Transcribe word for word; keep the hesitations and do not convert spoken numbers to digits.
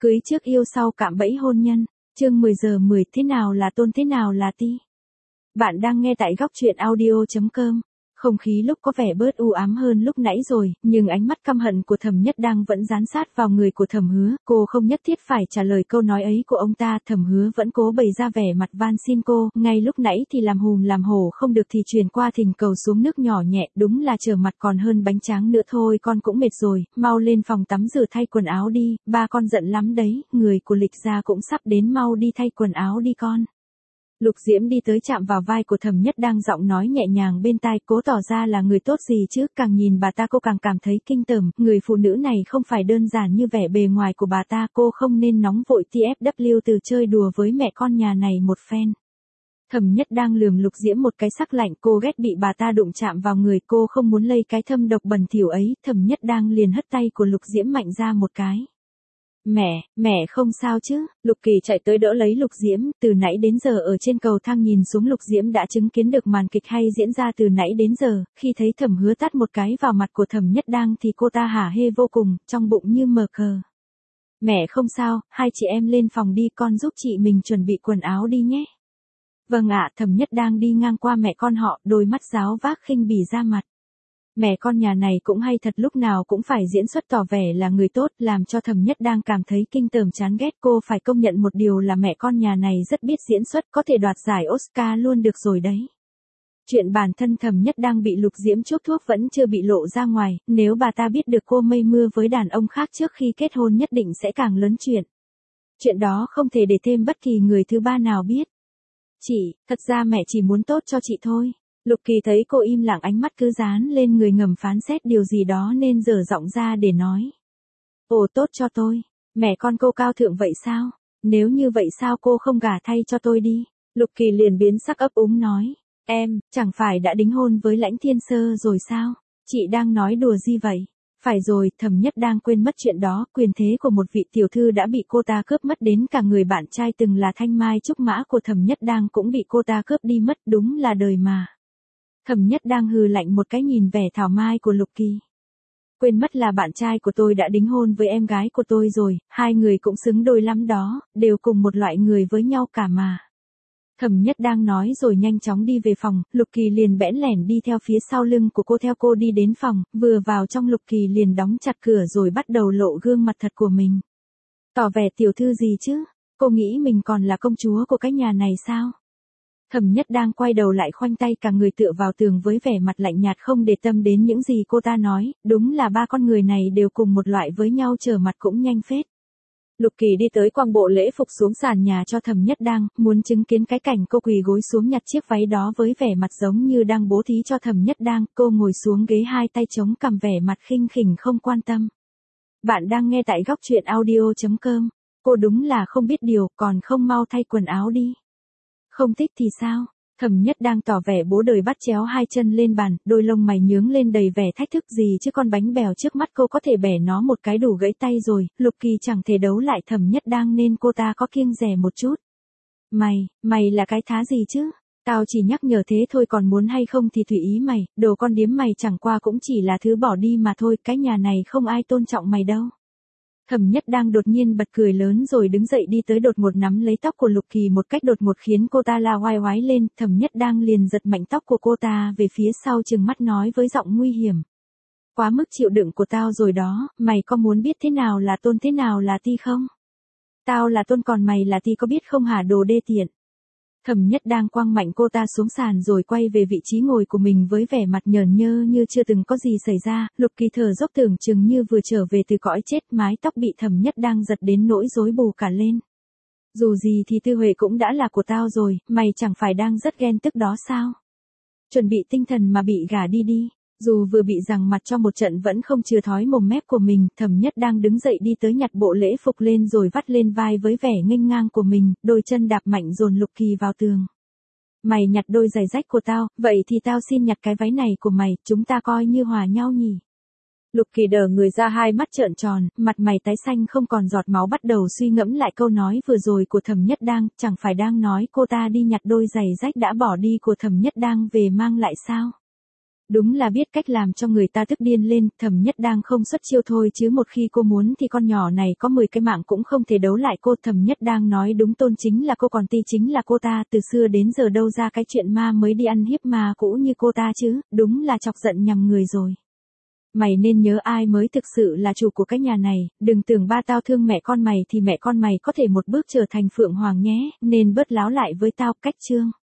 Cưới trước yêu sau cạm bẫy hôn nhân. Chương mười giờ mười thế nào là tôn thế nào là ti. Bạn đang nghe tại góc truyện audio.com. Không khí lúc có vẻ bớt u ám hơn lúc nãy rồi, nhưng ánh mắt căm hận của Thẩm Nhất Đăng vẫn dán sát vào người của Thẩm Hứa. Cô không nhất thiết phải trả lời câu nói ấy của ông ta. Thẩm Hứa vẫn cố bày ra vẻ mặt van xin cô. Ngay lúc nãy thì làm hùm làm hổ không được thì truyền qua thỉnh cầu xuống nước nhỏ nhẹ. Đúng là trở mặt còn hơn bánh tráng nữa thôi, con cũng mệt rồi, mau lên phòng tắm rửa thay quần áo đi. Ba con giận lắm đấy, người của Lịch gia cũng sắp đến, mau đi thay quần áo đi con. Lục Diễm đi tới chạm vào vai của Thẩm Nhất Đăng, giọng nói nhẹ nhàng bên tai, cố tỏ ra là người tốt gì chứ. Càng nhìn bà ta cô càng cảm thấy kinh tởm, người phụ nữ này không phải đơn giản như vẻ bề ngoài của bà ta. Cô không nên nóng vội tê ép vê từ chơi đùa với mẹ con nhà này một phen. Thẩm Nhất Đăng lườm Lục Diễm một cái sắc lạnh, cô ghét bị bà ta đụng chạm vào người, cô không muốn lây cái thâm độc bẩn thỉu ấy. Thẩm Nhất Đăng liền hất tay của Lục Diễm mạnh ra một cái. Mẹ, mẹ không sao chứ? Lục Kỳ chạy tới đỡ lấy Lục Diễm. Từ nãy đến giờ ở trên cầu thang nhìn xuống, Lục Diễm đã chứng kiến được màn kịch hay diễn ra từ nãy đến giờ. Khi thấy Thẩm Hứa tát một cái vào mặt của Thẩm Nhất Đăng thì cô ta hả hê vô cùng, trong bụng như mờ cờ. Mẹ không sao, hai chị em lên phòng đi, con giúp chị mình chuẩn bị quần áo đi nhé. Vâng ạ. Thẩm Nhất Đăng đi ngang qua mẹ con họ, đôi mắt giáo vác khinh bỉ ra mặt. Mẹ con nhà này cũng hay thật, lúc nào cũng phải diễn xuất tỏ vẻ là người tốt, làm cho Thẩm Nhất Đăng cảm thấy kinh tởm chán ghét. Cô phải công nhận một điều là mẹ con nhà này rất biết diễn xuất, có thể đoạt giải Oscar luôn được rồi đấy. Chuyện bản thân Thẩm Nhất Đăng bị Lục Diễm chuốc thuốc vẫn chưa bị lộ ra ngoài, nếu bà ta biết được cô mây mưa với đàn ông khác trước khi kết hôn nhất định sẽ càng lớn chuyện. Chuyện đó không thể để thêm bất kỳ người thứ ba nào biết. Chị, thật ra mẹ chỉ muốn tốt cho chị thôi. Lục Kỳ thấy cô im lặng, ánh mắt cứ dán lên người ngầm phán xét điều gì đó nên giở giọng ra để nói. Ồ, tốt cho tôi. Mẹ con cô cao thượng vậy sao? Nếu như vậy sao cô không gả thay cho tôi đi? Lục Kỳ liền biến sắc ấp úng nói. Em, chẳng phải đã đính hôn với Lãnh Thiên Sơ rồi sao? Chị đang nói đùa gì vậy? Phải rồi, Thẩm Nhất Đăng quên mất chuyện đó, quyền thế của một vị tiểu thư đã bị cô ta cướp mất, đến cả người bạn trai từng là thanh mai trúc mã của Thẩm Nhất Đăng cũng bị cô ta cướp đi mất, đúng là đời mà. Thẩm Nhất Đăng hừ lạnh một cái nhìn vẻ thảo mai của Lục Kỳ. Quên mất là bạn trai của tôi đã đính hôn với em gái của tôi rồi, hai người cũng xứng đôi lắm đó, đều cùng một loại người với nhau cả mà. Thẩm Nhất Đăng nói rồi nhanh chóng đi về phòng, Lục Kỳ liền bẽn lẻn đi theo phía sau lưng của cô theo cô đi đến phòng, vừa vào trong Lục Kỳ liền đóng chặt cửa rồi bắt đầu lộ gương mặt thật của mình. Tỏ vẻ tiểu thư gì chứ, cô nghĩ mình còn là công chúa của cái nhà này sao? Thẩm Nhất Đăng quay đầu lại, khoanh tay cả người tựa vào tường với vẻ mặt lạnh nhạt không để tâm đến những gì cô ta nói, đúng là ba con người này đều cùng một loại với nhau, trở mặt cũng nhanh phết. Lục Kỳ đi tới quăng bộ lễ phục xuống sàn nhà cho Thẩm Nhất Đăng, muốn chứng kiến cái cảnh cô quỳ gối xuống nhặt chiếc váy đó với vẻ mặt giống như đang bố thí cho Thẩm Nhất Đăng. Cô ngồi xuống ghế, hai tay chống cằm, vẻ mặt khinh khỉnh không quan tâm. Bạn đang nghe tại góc truyện audio.com. Cô đúng là không biết điều, còn không mau thay quần áo đi. Không thích thì sao? Thẩm Nhất Đăng tỏ vẻ bố đời, bắt chéo hai chân lên bàn, đôi lông mày nhướng lên đầy vẻ thách thức. Gì chứ, con bánh bèo trước mắt cô có thể bẻ nó một cái đủ gãy tay rồi. Lục Kỳ chẳng thể đấu lại Thẩm Nhất Đăng nên cô ta có kiêng dè một chút. Mày, mày là cái thá gì chứ? Tao chỉ nhắc nhở thế thôi, còn muốn hay không thì tùy ý mày, đồ con điếm mày chẳng qua cũng chỉ là thứ bỏ đi mà thôi, cái nhà này không ai tôn trọng mày đâu. Thẩm Nhất Đăng đột nhiên bật cười lớn rồi đứng dậy đi tới, đột ngột nắm lấy tóc của Lục Kỳ một cách đột ngột khiến cô ta la oai oái lên. Thẩm Nhất Đăng liền giật mạnh tóc của cô ta về phía sau, trừng mắt nói với giọng nguy hiểm. Quá mức chịu đựng của tao rồi đó, mày có muốn biết thế nào là tôn thế nào là ti không? Tao là tôn còn mày là ti, có biết không hả, đồ đê tiện? Thẩm Nhất Đăng quăng mạnh cô ta xuống sàn rồi quay về vị trí ngồi của mình với vẻ mặt nhờn nhơ như chưa từng có gì xảy ra. Lục Kỳ thở dốc tưởng chừng như vừa trở về từ cõi chết, mái tóc bị Thẩm Nhất Đăng giật đến nỗi rối bù cả lên. Dù gì thì Tư Huệ cũng đã là của tao rồi, mày chẳng phải đang rất ghen tức đó sao? Chuẩn bị tinh thần mà bị gả đi đi. Dù vừa bị giằng mặt cho một trận vẫn không chừa thói mồm mép của mình, Thẩm Nhất Đăng đứng dậy đi tới nhặt bộ lễ phục lên rồi vắt lên vai với vẻ nghênh ngang của mình, đôi chân đạp mạnh dồn Lục Kỳ vào tường. Mày nhặt đôi giày rách của tao, vậy thì tao xin nhặt cái váy này của mày, chúng ta coi như hòa nhau nhỉ. Lục Kỳ đờ người ra, hai mắt trợn tròn, mặt mày tái xanh không còn giọt máu, bắt đầu suy ngẫm lại câu nói vừa rồi của Thẩm Nhất Đăng, chẳng phải đang nói cô ta đi nhặt đôi giày rách đã bỏ đi của Thẩm Nhất Đăng về mang lại sao? Đúng là biết cách làm cho người ta tức điên lên, Thẩm Nhất Đang không xuất chiêu thôi chứ một khi cô muốn thì con nhỏ này có mười cái mạng cũng không thể đấu lại cô. Thẩm Nhất Đang nói đúng, Tôn chính là cô còn Ti chính là cô ta, từ xưa đến giờ đâu ra cái chuyện ma mới đi ăn hiếp ma cũ như cô ta chứ, đúng là chọc giận nhầm người rồi. Mày nên nhớ ai mới thực sự là chủ của cái nhà này, đừng tưởng ba tao thương mẹ con mày thì mẹ con mày có thể một bước trở thành Phượng Hoàng nhé, nên bớt láo lại với tao. Cách chương